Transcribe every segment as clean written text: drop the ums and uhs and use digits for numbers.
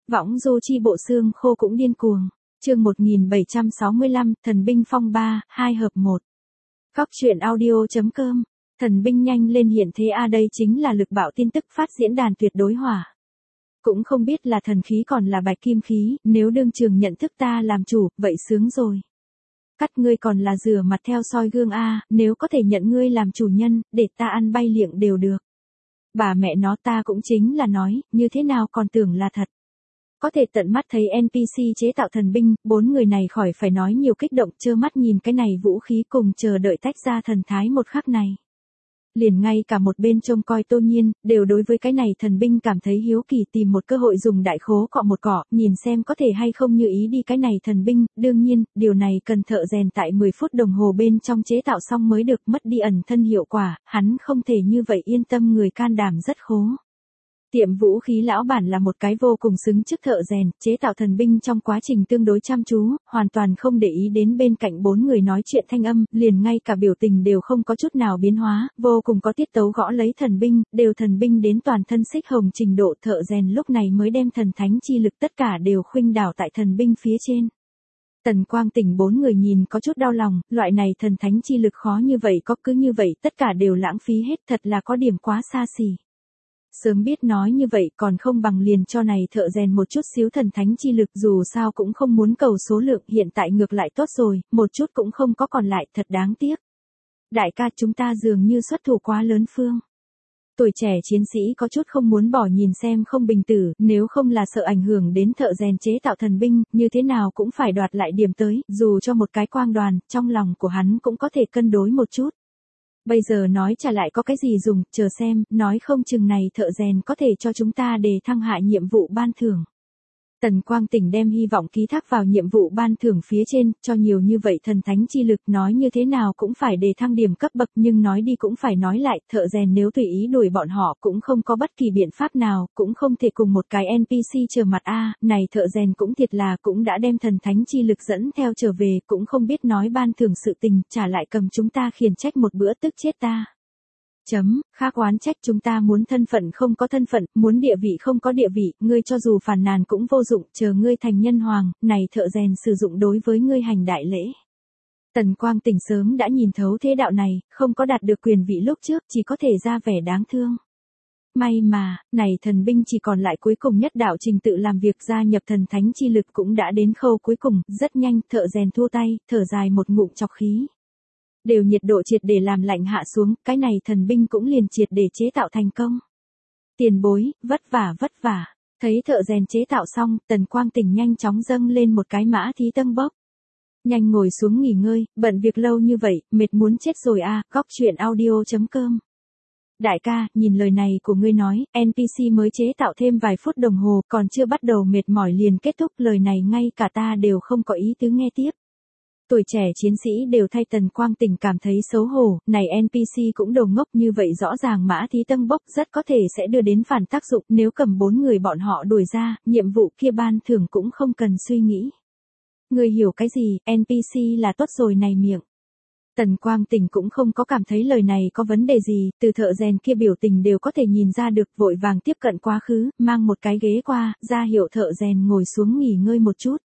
Võng du chi bộ xương khô cũng điên cuồng. Chương 1765, Thần binh phong ba, 2 hợp 1. Góc truyện audio.com. Thần binh nhanh lên hiện thế đây chính là lực bạo tin tức phát diễn đàn tuyệt đối hỏa. Cũng không biết là thần khí còn là bạch kim khí, nếu đương trường nhận thức ta làm chủ, vậy sướng rồi. Cắt ngươi còn là rửa mặt theo soi gương nếu có thể nhận ngươi làm chủ nhân, để ta ăn bay liệng đều được. Bà mẹ nó ta cũng chính là nói, như thế nào còn tưởng là thật. Có thể tận mắt thấy NPC chế tạo thần binh, 4 người này khỏi phải nói nhiều kích động trơ mắt nhìn cái này vũ khí cùng chờ đợi tách ra thần thái một khắc này. Liền ngay cả một bên trông coi Tô Nhiên, đều đối với cái này thần binh cảm thấy hiếu kỳ tìm một cơ hội dùng đại khố cọ một cọ, nhìn xem có thể hay không như ý đi cái này thần binh, đương nhiên, điều này cần thợ rèn tại 10 phút đồng hồ bên trong chế tạo xong mới được, mất đi ẩn thân hiệu quả, hắn không thể như vậy yên tâm, người can đảm rất khố. Tiệm vũ khí lão bản là một cái vô cùng xứng chức thợ rèn, chế tạo thần binh trong quá trình tương đối chăm chú, hoàn toàn không để ý đến bên cạnh 4 người nói chuyện thanh âm, liền ngay cả biểu tình đều không có chút nào biến hóa, vô cùng có tiết tấu gõ lấy thần binh, đều thần binh đến toàn thân xích hồng trình độ, thợ rèn lúc này mới đem thần thánh chi lực tất cả đều khuynh đảo tại thần binh phía trên. Tần Quang Tỉnh 4 người nhìn có chút đau lòng, loại này thần thánh chi lực khó như vậy có cứ như vậy tất cả đều lãng phí hết, thật là có điểm quá xa xỉ. Sớm biết nói như vậy còn không bằng liền cho này thợ rèn một chút xíu thần thánh chi lực, dù sao cũng không muốn cầu số lượng, hiện tại ngược lại tốt rồi, một chút cũng không có còn lại, thật đáng tiếc. Đại ca, chúng ta dường như xuất thủ quá lớn phương. Tuổi trẻ chiến sĩ có chút không muốn bỏ nhìn xem không bình tử, nếu không là sợ ảnh hưởng đến thợ rèn chế tạo thần binh, như thế nào cũng phải đoạt lại điểm tới, dù cho một cái quang đoàn, trong lòng của hắn cũng có thể cân đối một chút. Bây giờ nói trả lại có cái gì dùng, chờ xem, nói không chừng này thợ rèn có thể cho chúng ta đề thăng hạ nhiệm vụ ban thưởng. Tần Quang Tỉnh đem hy vọng ký thác vào nhiệm vụ ban thưởng phía trên, cho nhiều như vậy thần thánh chi lực, nói như thế nào cũng phải đề thăng điểm cấp bậc, nhưng nói đi cũng phải nói lại, thợ rèn nếu tùy ý đuổi bọn họ cũng không có bất kỳ biện pháp nào, cũng không thể cùng một cái NPC trở mặt này thợ rèn cũng thiệt là cũng đã đem thần thánh chi lực dẫn theo trở về, cũng không biết nói ban thưởng sự tình, trả lại cầm chúng ta khiển trách một bữa tức chết ta. Khác oán trách chúng ta muốn thân phận không có thân phận, muốn địa vị không có địa vị, ngươi cho dù phàn nàn cũng vô dụng, chờ ngươi thành nhân hoàng, này thợ rèn sử dụng đối với ngươi hành đại lễ. Tần Quang Tỉnh sớm đã nhìn thấu thế đạo này, không có đạt được quyền vị lúc trước, chỉ có thể ra vẻ đáng thương. May mà, này thần binh chỉ còn lại cuối cùng nhất đạo trình tự làm việc, gia nhập thần thánh chi lực cũng đã đến khâu cuối cùng, rất nhanh, thợ rèn thua tay, thở dài một ngụm chọc khí. Đều nhiệt độ triệt để làm lạnh hạ xuống, cái này thần binh cũng liền triệt để chế tạo thành công. Tiền bối, vất vả. Thấy thợ rèn chế tạo xong, Tần Quang Tỉnh nhanh chóng dâng lên một cái mã thí tân bốc. Nhanh ngồi xuống nghỉ ngơi, bận việc lâu như vậy, mệt muốn chết rồi góc truyện audio.com. Đại ca, nhìn lời này của ngươi nói, NPC mới chế tạo thêm vài phút đồng hồ, còn chưa bắt đầu mệt mỏi liền kết thúc, lời này ngay cả ta đều không có ý tứ nghe tiếp. Tuổi trẻ chiến sĩ đều thay Tần Quang Tỉnh cảm thấy xấu hổ, này NPC cũng đồ ngốc như vậy, rõ ràng mã thí tân bốc rất có thể sẽ đưa đến phản tác dụng, nếu cầm 4 người bọn họ đuổi ra, nhiệm vụ kia ban thưởng cũng không cần suy nghĩ. Người hiểu cái gì, NPC là tốt rồi này miệng. Tần Quang Tỉnh cũng không có cảm thấy lời này có vấn đề gì, từ thợ rèn kia biểu tình đều có thể nhìn ra được, vội vàng tiếp cận quá khứ, mang một cái ghế qua, ra hiệu thợ rèn ngồi xuống nghỉ ngơi một chút.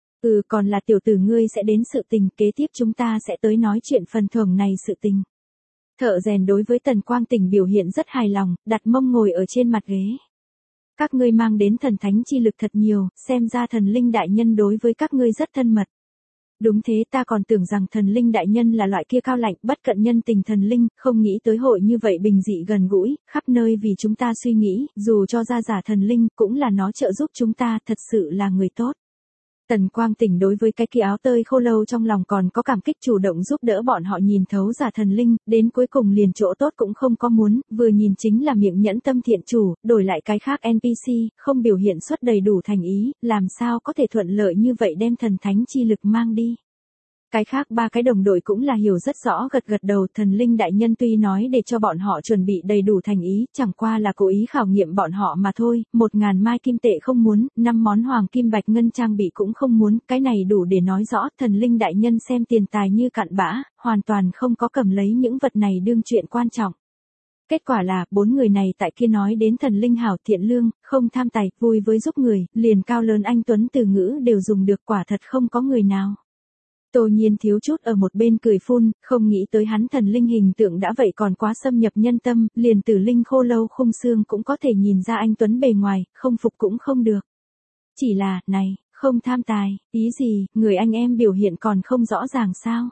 Còn là tiểu tử ngươi sẽ đến sự tình, kế tiếp chúng ta sẽ tới nói chuyện phần thưởng này sự tình. Thợ rèn đối với Tần Quang Tỉnh biểu hiện rất hài lòng, đặt mông ngồi ở trên mặt ghế. Các ngươi mang đến thần thánh chi lực thật nhiều, xem ra thần linh đại nhân đối với các ngươi rất thân mật. Đúng thế, ta còn tưởng rằng thần linh đại nhân là loại kia cao lạnh, bất cận nhân tình thần linh, không nghĩ tới hội như vậy bình dị gần gũi, khắp nơi vì chúng ta suy nghĩ, dù cho ra giả thần linh, cũng là nó trợ giúp chúng ta, thật sự là người tốt. Tần Quang Tỉnh đối với cái kia áo tơi khô lâu trong lòng còn có cảm kích, chủ động giúp đỡ bọn họ nhìn thấu giả thần linh, đến cuối cùng liền chỗ tốt cũng không có muốn, vừa nhìn chính là miệng nhẫn tâm thiện chủ, đổi lại cái khác NPC, không biểu hiện xuất đầy đủ thành ý, làm sao có thể thuận lợi như vậy đem thần thánh chi lực mang đi. Cái khác 3 cái đồng đội cũng là hiểu rất rõ, gật gật đầu, thần linh đại nhân tuy nói để cho bọn họ chuẩn bị đầy đủ thành ý, chẳng qua là cố ý khảo nghiệm bọn họ mà thôi, 1000 mai kim tệ không muốn, 5 món hoàng kim bạch ngân trang bị cũng không muốn, cái này đủ để nói rõ, thần linh đại nhân xem tiền tài như cặn bã, hoàn toàn không có cầm lấy những vật này đương chuyện quan trọng. Kết quả là, 4 người này tại kia nói đến thần linh hảo thiện lương, không tham tài, vui với giúp người, liền cao lớn anh tuấn từ ngữ đều dùng được, quả thật không có người nào. Tô Nhiên thiếu chút ở một bên cười phun, không nghĩ tới hắn thần linh hình tượng đã vậy còn quá xâm nhập nhân tâm, liền Tử Linh Khô Lâu khung xương cũng có thể nhìn ra anh tuấn bề ngoài, không phục cũng không được. Chỉ là, này, không tham tài, ý gì, người anh em biểu hiện còn không rõ ràng sao?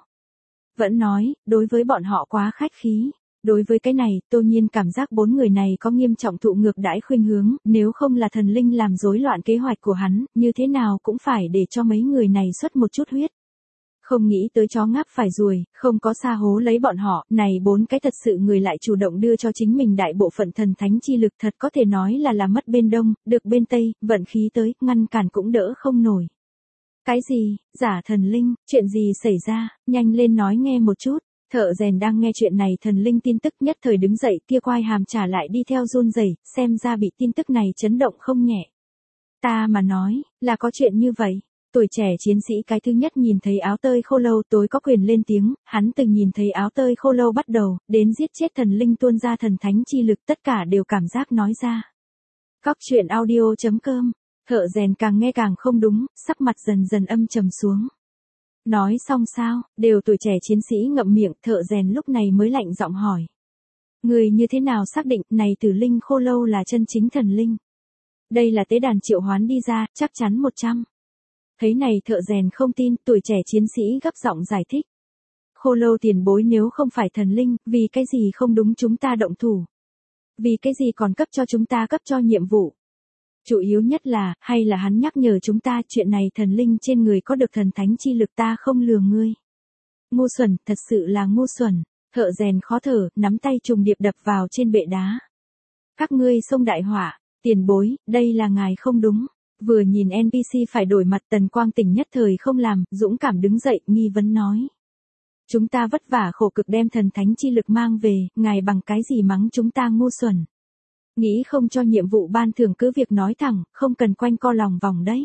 Vẫn nói, đối với bọn họ quá khách khí. Đối với cái này, Tô Nhiên cảm giác 4 người này có nghiêm trọng thụ ngược đãi khuynh hướng, nếu không là thần linh làm rối loạn kế hoạch của hắn, như thế nào cũng phải để cho mấy người này xuất một chút huyết. Không nghĩ tới chó ngáp phải ruồi, không có sa hố lấy bọn họ, này 4 cái thật sự người lại chủ động đưa cho chính mình đại bộ phận thần thánh chi lực, thật có thể nói là mất bên đông, được bên tây, vận khí tới, ngăn cản cũng đỡ không nổi. Cái gì, giả thần linh, chuyện gì xảy ra, nhanh lên nói nghe một chút. Thợ rèn đang nghe chuyện này thần linh tin tức nhất thời đứng dậy, kia quai hàm trả lại đi theo run rẩy, xem ra bị tin tức này chấn động không nhẹ. Ta mà nói, là có chuyện như vậy. Tuổi trẻ chiến sĩ cái thứ nhất nhìn thấy áo tơi khô lâu tối có quyền lên tiếng, hắn từng nhìn thấy áo tơi khô lâu bắt đầu, đến giết chết thần linh tuôn ra thần thánh chi lực, tất cả đều cảm giác nói ra. Cóc truyện audio.com, thợ rèn càng nghe càng không đúng, sắc mặt dần dần âm trầm xuống. Nói xong sao, đều tuổi trẻ chiến sĩ ngậm miệng, thợ rèn lúc này mới lạnh giọng hỏi. Người như thế nào xác định này Tử Linh Khô Lâu là chân chính thần linh? Đây là tế đàn triệu hoán đi ra, chắc chắn 100. Thấy này thợ rèn không tin, tuổi trẻ chiến sĩ gấp giọng giải thích. Khô Lâu tiền bối nếu không phải thần linh, vì cái gì không đúng chúng ta động thủ? Vì cái gì còn cấp cho chúng ta cấp cho nhiệm vụ? Chủ yếu nhất là, hay là hắn nhắc nhở chúng ta chuyện này thần linh trên người có được thần thánh chi lực ta không lừa ngươi. Ngu xuẩn, thật sự là ngu xuẩn. Thợ rèn khó thở, nắm tay trùng điệp đập vào trên bệ đá. Các ngươi xông đại họa, tiền bối, đây là ngài không đúng. Vừa nhìn NPC phải đổi mặt Tần Quang Tỉnh nhất thời không làm, dũng cảm đứng dậy, nghi vấn nói. Chúng ta vất vả khổ cực đem thần thánh chi lực mang về, ngài bằng cái gì mắng chúng ta ngu xuẩn. Nghĩ không cho nhiệm vụ ban thưởng cứ việc nói thẳng, không cần quanh co lòng vòng đấy.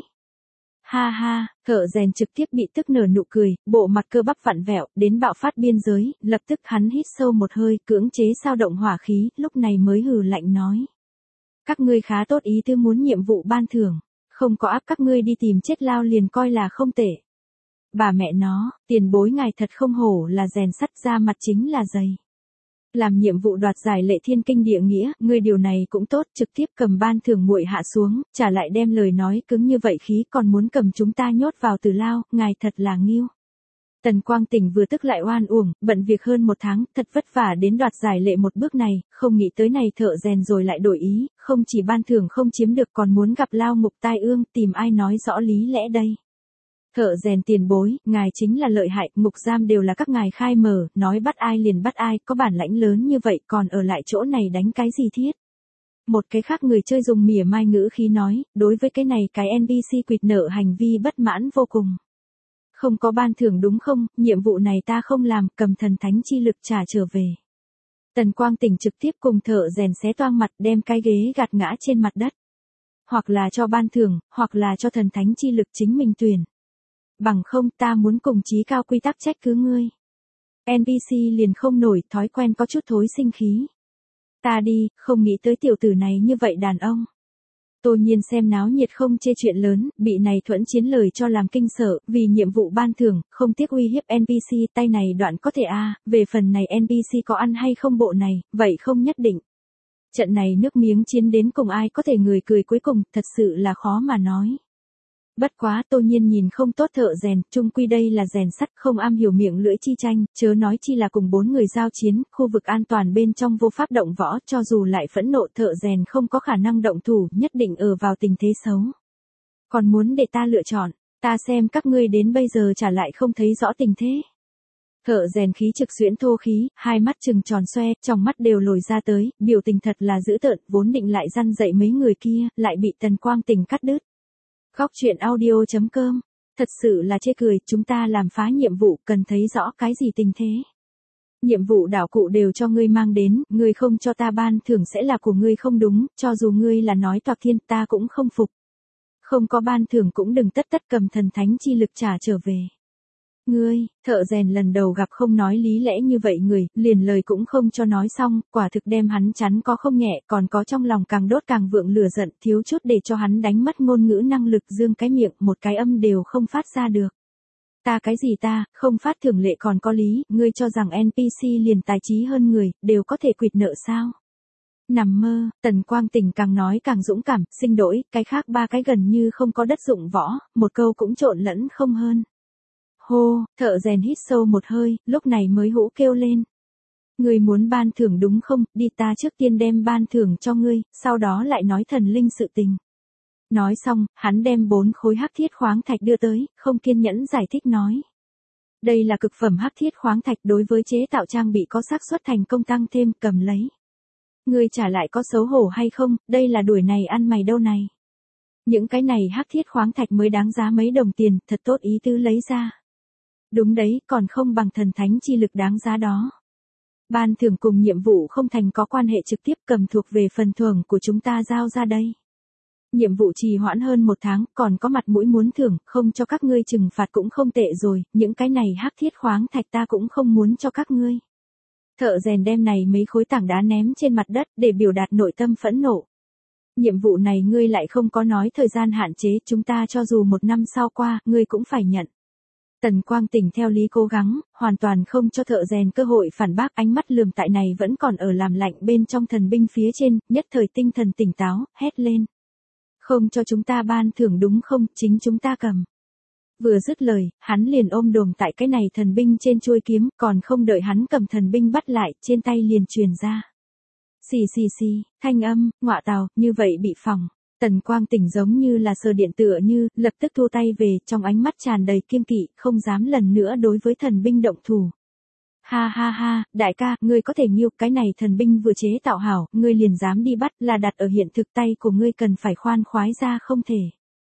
Ha ha, thợ rèn trực tiếp bị tức nở nụ cười, bộ mặt cơ bắp vặn vẹo, đến bạo phát biên giới, lập tức hắn hít sâu một hơi, cưỡng chế sao động hỏa khí, lúc này mới hừ lạnh nói. Các ngươi khá tốt ý tư muốn nhiệm vụ ban thưởng, không có áp các ngươi đi tìm chết lao liền coi là không tệ. Bà mẹ nó, tiền bối ngài thật không hổ là rèn sắt ra mặt chính là dày. Làm nhiệm vụ đoạt giải lệ thiên kinh địa nghĩa, ngươi điều này cũng tốt, trực tiếp cầm ban thưởng nguội hạ xuống, trả lại đem lời nói cứng như vậy khí còn muốn cầm chúng ta nhốt vào tử lao, ngài thật là nghiêu. Tần Quang Tỉnh vừa tức lại oan uổng, bận việc hơn 1 tháng, thật vất vả đến đoạt giải lệ một bước này, không nghĩ tới này thợ rèn rồi lại đổi ý, không chỉ ban thưởng không chiếm được còn muốn gặp lao ngục tai ương, tìm ai nói rõ lý lẽ đây. Thợ rèn tiền bối, ngài chính là lợi hại, ngục giam đều là các ngài khai mở, nói bắt ai liền bắt ai, có bản lãnh lớn như vậy còn ở lại chỗ này đánh cái gì thiết. Một cái khác người chơi dùng mỉa mai ngữ khí nói, đối với cái này cái NPC quỵt nợ hành vi bất mãn vô cùng. Không có ban thưởng đúng không, nhiệm vụ này ta không làm, cầm thần thánh chi lực trả trở về. Tần Quang Tỉnh trực tiếp cùng thợ rèn xé toang mặt đem cái ghế gạt ngã trên mặt đất. Hoặc là cho ban thưởng, hoặc là cho thần thánh chi lực chính mình tuyển. Bằng không ta muốn cùng chí cao quy tắc trách cứ ngươi. NPC liền không nổi, thói quen có chút thối sinh khí. Ta đi, không nghĩ tới tiểu tử này như vậy đàn ông. Tô Nhiên xem náo nhiệt không chê chuyện lớn, bị này thuẫn chiến lời cho làm kinh sợ, vì nhiệm vụ ban thưởng, không tiếc uy hiếp NPC, tay này đoạn có thể về phần này NPC có ăn hay không bộ này, vậy không nhất định. Trận này nước miếng chiến đến cùng ai có thể người cười cuối cùng, thật sự là khó mà nói. Bất quá Tô Nhiên nhìn không tốt thợ rèn, chung quy đây là rèn sắt không am hiểu miệng lưỡi chi tranh, chớ nói chi là cùng 4 người giao chiến, khu vực an toàn bên trong vô pháp động võ, cho dù lại phẫn nộ thợ rèn không có khả năng động thủ, nhất định ở vào tình thế xấu. Còn muốn để ta lựa chọn, ta xem các ngươi đến bây giờ trả lại không thấy rõ tình thế. Thợ rèn khí trực xuyễn thô khí, hai mắt trừng tròn xoe, trong mắt đều lồi ra tới, biểu tình thật là dữ tợn, vốn định lại răn dạy mấy người kia, lại bị Tần Quang Tỉnh cắt đứt. Cóc truyện audio.com, thật sự là chê cười, chúng ta làm phá nhiệm vụ cần thấy rõ cái gì tình thế. Nhiệm vụ đảo cụ đều cho ngươi mang đến, ngươi không cho ta ban thưởng sẽ là của ngươi không đúng, cho dù ngươi là nói toạc thiên ta cũng không phục. Không có ban thưởng cũng đừng tất cầm thần thánh chi lực trả trở về. Ngươi, thợ rèn lần đầu gặp không nói lý lẽ như vậy người, liền lời cũng không cho nói xong, quả thực đem hắn chắn có không nhẹ, còn có trong lòng càng đốt càng vượng lửa giận, thiếu chút để cho hắn đánh mất ngôn ngữ năng lực, dương cái miệng, một cái âm đều không phát ra được. Ta cái gì ta, không phát thường lệ còn có lý, ngươi cho rằng NPC liền tài trí hơn người, đều có thể quỵt nợ sao? Nằm mơ, Tần Quang Tình càng nói càng dũng cảm, xin lỗi, cái khác ba cái gần như không có đất dụng võ, một câu cũng trộn lẫn không hơn. Hô, thợ rèn hít sâu một hơi, lúc này mới hũ kêu lên. Ngươi muốn ban thưởng đúng không, đi ta trước tiên đem ban thưởng cho ngươi, sau đó lại nói thần linh sự tình. Nói xong, hắn đem 4 khối hắc thiết khoáng thạch đưa tới, không kiên nhẫn giải thích nói. Đây là cực phẩm hắc thiết khoáng thạch đối với chế tạo trang bị có xác suất thành công tăng thêm, cầm lấy. Ngươi trả lại có xấu hổ hay không, đây là đuổi này ăn mày đâu này. Những cái này hắc thiết khoáng thạch mới đáng giá mấy đồng tiền, thật tốt ý tứ lấy ra. Đúng đấy, còn không bằng thần thánh chi lực đáng giá đó. Ban thưởng cùng nhiệm vụ không thành có quan hệ trực tiếp, cầm thuộc về phần thưởng của chúng ta giao ra đây. Nhiệm vụ trì hoãn hơn 1 tháng, còn có mặt mũi muốn thưởng, không cho các ngươi trừng phạt cũng không tệ rồi, những cái này hắc thiết khoáng thạch ta cũng không muốn cho các ngươi. Thợ rèn đem này mấy khối tảng đá ném trên mặt đất để biểu đạt nội tâm phẫn nộ. Nhiệm vụ này ngươi lại không có nói thời gian hạn chế, chúng ta cho dù 1 năm sau qua, ngươi cũng phải nhận. Tần Quang Tình theo lý cố gắng, hoàn toàn không cho thợ rèn cơ hội phản bác, ánh mắt lườm tại này vẫn còn ở làm lạnh bên trong thần binh phía trên, nhất thời tinh thần tỉnh táo, hét lên. Không cho chúng ta ban thưởng đúng không, chính chúng ta cầm. Vừa dứt lời, hắn liền ôm đồm tại cái này thần binh trên chuôi kiếm, còn không đợi hắn cầm thần binh bắt lại, trên tay liền truyền ra. Xì xì xì, thanh âm, ngọa tào, như vậy bị phỏng. Tần Quang Tình giống như là sờ điện tựa như, lập tức thu tay về, trong ánh mắt tràn đầy kiêng kỵ, không dám lần nữa đối với thần binh động thủ. Ha ha ha, đại ca, ngươi có thể nghiêu, cái này thần binh vừa chế tạo hảo, ngươi liền dám đi bắt, là đặt ở hiện thực tay của ngươi cần phải khoan khoái ra không thể.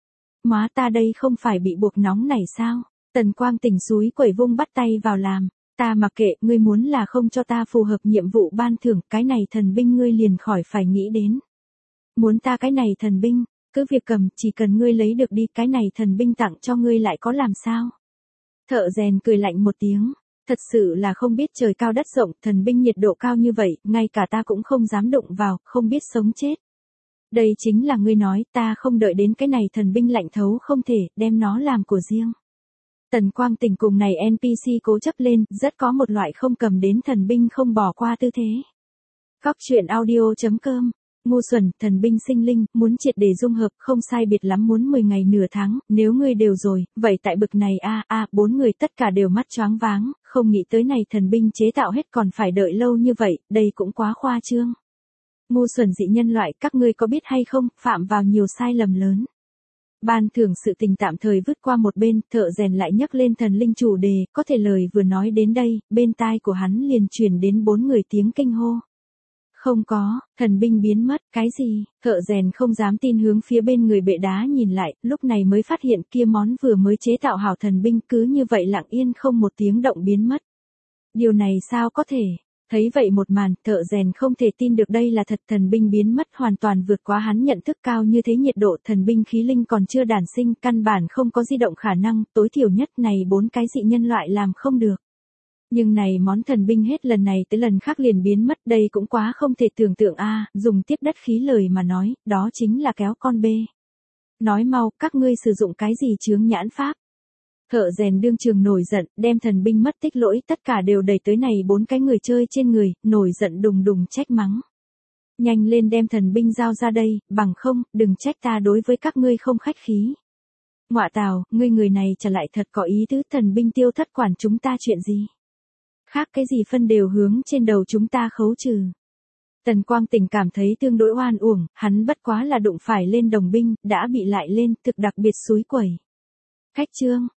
Má ta đây không phải bị buộc nóng này sao? Tần Quang Tình xúi quẩy vung bắt tay vào làm. Ta mặc kệ, ngươi muốn là không cho ta phù hợp nhiệm vụ ban thưởng, cái này thần binh ngươi liền khỏi phải nghĩ đến. Muốn ta cái này thần binh, cứ việc cầm, chỉ cần ngươi lấy được đi, cái này thần binh tặng cho ngươi lại có làm sao? Thợ rèn cười lạnh một tiếng, thật sự là không biết trời cao đất rộng, thần binh nhiệt độ cao như vậy, ngay cả ta cũng không dám đụng vào, không biết sống chết. Đây chính là ngươi nói, ta không đợi đến cái này thần binh lạnh thấu không thể, đem nó làm của riêng. Tần Quang Tình cùng này NPC cố chấp lên, rất có một loại không cầm đến thần binh không bỏ qua tư thế. Góc truyện audio.com. Ngu xuẩn, thần binh sinh linh, muốn triệt để dung hợp, không sai biệt lắm muốn 10 ngày nửa tháng, nếu ngươi đều rồi, vậy tại bực này 4 người tất cả đều mắt choáng váng, không nghĩ tới này thần binh chế tạo hết còn phải đợi lâu như vậy, đây cũng quá khoa trương. Ngu xuẩn dị nhân loại, các ngươi có biết hay không, phạm vào nhiều sai lầm lớn. Ban thưởng sự tình tạm thời vứt qua một bên, thợ rèn lại nhắc lên thần linh chủ đề, có thể lời vừa nói đến đây, bên tai của hắn liền truyền đến 4 người tiếng kinh hô. Không có, thần binh biến mất, cái gì? Thợ rèn không dám tin hướng phía bên người bệ đá nhìn lại, lúc này mới phát hiện kia món vừa mới chế tạo hảo thần binh cứ như vậy lặng yên không một tiếng động biến mất. Điều này sao có thể? Thấy vậy một màn, thợ rèn không thể tin được đây là thật, thần binh biến mất hoàn toàn vượt quá hắn nhận thức cao như thế, nhiệt độ thần binh khí linh còn chưa đản sinh, căn bản không có di động khả năng, tối thiểu nhất này 4 cái dị nhân loại làm không được. Nhưng này món thần binh hết lần này tới lần khác liền biến mất, đây cũng quá không thể tưởng tượng dùng tiếp đất khí lời mà nói, đó chính là kéo con bê. Nói mau, các ngươi sử dụng cái gì chướng nhãn pháp? Thợ rèn đương trường nổi giận, đem thần binh mất tích lỗi tất cả đều đẩy tới này 4 cái người chơi trên người, nổi giận đùng đùng trách mắng. Nhanh lên đem thần binh giao ra đây, bằng không, đừng trách ta đối với các ngươi không khách khí. Ngọa tào, ngươi người này trả lại thật có ý tứ, thần binh tiêu thất quản chúng ta chuyện gì? Khác cái gì phân đều hướng trên đầu chúng ta khấu trừ. Tần Quang Tình cảm thấy tương đối oan uổng, hắn bất quá là đụng phải lên đồng binh, đã bị lại lên, thực đặc biệt xúi quẩy. Khách trương,